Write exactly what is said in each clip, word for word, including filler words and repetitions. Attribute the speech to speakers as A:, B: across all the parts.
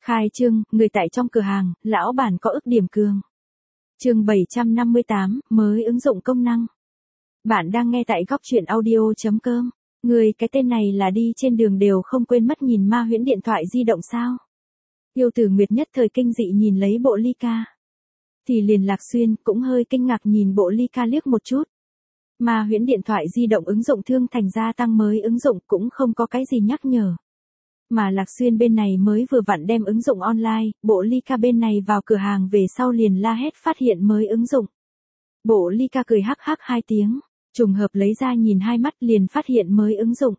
A: Khai trương, người tại trong cửa hàng, lão bản có ức điểm cường. Chương bảy trăm năm mươi tám, mới ứng dụng công năng. Bạn đang nghe tại góc truyện audio chấm com. Người cái tên này là đi trên đường đều không quên mất nhìn ma huyễn điện thoại di động sao? Yêu Tử Nguyệt nhất thời kinh dị nhìn lấy bộ ly ca. Thì liền Lạc Xuyên cũng hơi kinh ngạc nhìn bộ ly ca liếc một chút. Ma huyễn điện thoại di động ứng dụng thương thành gia tăng mới ứng dụng cũng không có cái gì nhắc nhở. Mà Lạc Xuyên bên này mới vừa vặn đem ứng dụng online, bộ ly ca bên này vào cửa hàng về sau liền la hét phát hiện mới ứng dụng. Bộ ly ca cười hắc hắc hai tiếng, trùng hợp lấy ra nhìn hai mắt liền phát hiện mới ứng dụng.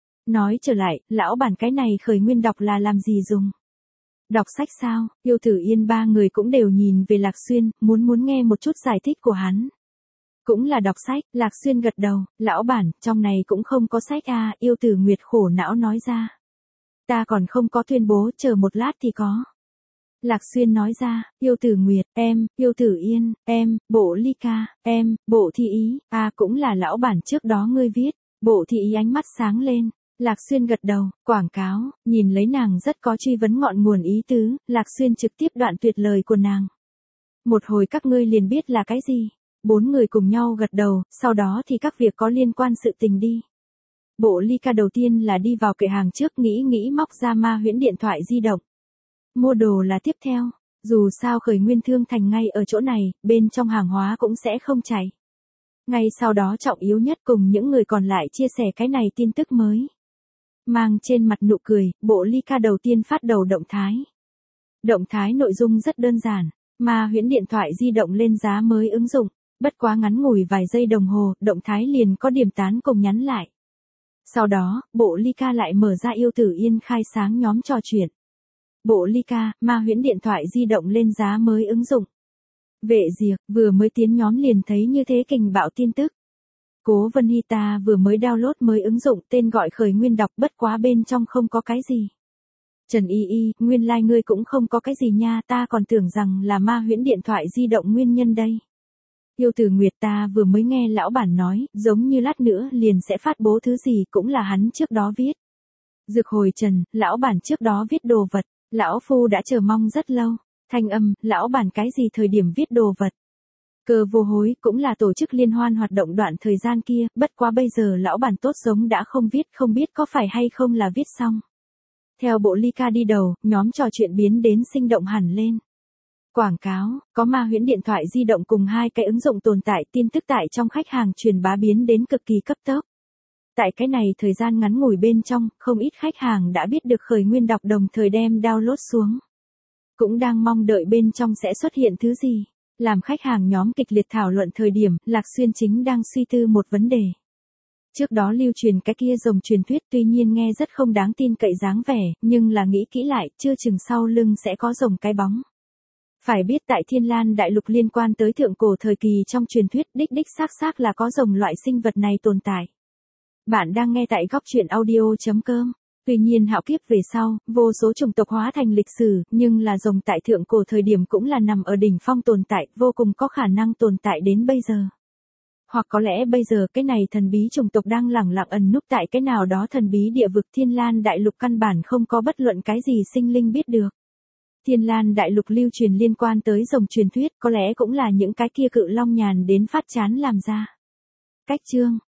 A: Nói trở lại, lão bản cái này khởi nguyên đọc là làm gì dùng? Đọc sách sao? Yêu Tử Yên ba người cũng đều nhìn về Lạc Xuyên, muốn muốn nghe một chút giải thích của hắn. Cũng là đọc sách, Lạc Xuyên gật đầu, lão bản, trong này cũng không có sách à, Yêu Tử Nguyệt khổ não nói ra. Ta còn không có tuyên bố, chờ một lát thì có. Lạc Xuyên nói ra, Yêu Tử Nguyệt, em, Yêu Tử Yên, em, bộ ly ca, em, bộ thị ý, à cũng là lão bản trước đó ngươi viết, bộ thị ý ánh mắt sáng lên. Lạc Xuyên gật đầu, quảng cáo, nhìn lấy nàng rất có truy vấn ngọn nguồn ý tứ, Lạc Xuyên trực tiếp đoạn tuyệt lời của nàng. Một hồi các ngươi liền biết là cái gì. Bốn người cùng nhau gật đầu, sau đó thì các việc có liên quan sự tình đi. Bộ ly ca đầu tiên là đi vào kệ hàng trước nghĩ nghĩ móc ra ma huyễn điện thoại di động. Mua đồ là tiếp theo, dù sao khởi nguyên thương thành ngay ở chỗ này, bên trong hàng hóa cũng sẽ không chảy. Ngay sau đó trọng yếu nhất cùng những người còn lại chia sẻ cái này tin tức mới. Mang trên mặt nụ cười, bộ ly ca đầu tiên phát đầu động thái. Động thái nội dung rất đơn giản, ma huyễn điện thoại di động lên giá mới ứng dụng, bất quá ngắn ngủi vài giây đồng hồ, động thái liền có điểm tán cùng nhắn lại. Sau đó, bộ ly ca lại mở ra Yêu Tử Yên khai sáng nhóm trò chuyện. Bộ ly ca, ma huyễn điện thoại di động lên giá mới ứng dụng. Vệ Diệp, vừa mới tiến nhóm liền thấy như thế kình bạo tin tức. Cố Vân Hy ta vừa mới download mới ứng dụng tên gọi khởi nguyên đọc bất quá bên trong không có cái gì. Trần Y Y, nguyên lai like ngươi cũng không có cái gì nha, ta còn tưởng rằng là ma huyễn điện thoại di động nguyên nhân đây. Yêu Tử Nguyệt ta vừa mới nghe lão bản nói, giống như lát nữa liền sẽ phát bố thứ gì cũng là hắn trước đó viết. Dược Hồi Trần, lão bản trước đó viết đồ vật, lão phu đã chờ mong rất lâu. Thanh Âm, lão bản cái gì thời điểm viết đồ vật. Cơ Vô Hối cũng là tổ chức liên hoan hoạt động đoạn thời gian kia, bất quá bây giờ lão bản tốt giống đã không viết, không biết có phải hay không là viết xong. Theo bộ ly ca đi đầu, nhóm trò chuyện biến đến sinh động hẳn lên. Quảng cáo, có ma huyễn điện thoại di động cùng hai cái ứng dụng tồn tại, tin tức tại trong khách hàng truyền bá biến đến cực kỳ cấp tốc. Tại cái này thời gian ngắn ngủi bên trong, không ít khách hàng đã biết được khởi nguyên đọc đồng thời đem download xuống. Cũng đang mong đợi bên trong sẽ xuất hiện thứ gì. Làm khách hàng nhóm kịch liệt thảo luận thời điểm, Lạc Xuyên chính đang suy tư một vấn đề. Trước đó lưu truyền cái kia rồng truyền thuyết tuy nhiên nghe rất không đáng tin cậy dáng vẻ, nhưng là nghĩ kỹ lại, chưa chừng sau lưng sẽ có rồng cái bóng. Phải biết tại Thiên Lan Đại Lục liên quan tới thượng cổ thời kỳ trong truyền thuyết đích đích xác xác là có rồng loại sinh vật này tồn tại. Bạn đang nghe tại góc truyện audio chấm com. Tuy nhiên hạo kiếp về sau, vô số chủng tộc hóa thành lịch sử, nhưng là rồng tại thượng cổ thời điểm cũng là nằm ở đỉnh phong tồn tại, vô cùng có khả năng tồn tại đến bây giờ. Hoặc có lẽ bây giờ cái này thần bí chủng tộc đang lẳng lặng ẩn núp tại cái nào đó thần bí địa vực Thiên Lan Đại Lục căn bản không có bất luận cái gì sinh linh biết được. Thiên Lan Đại Lục lưu truyền liên quan tới rồng truyền thuyết có lẽ cũng là những cái kia cự long nhàn đến phát chán làm ra. Cách chương,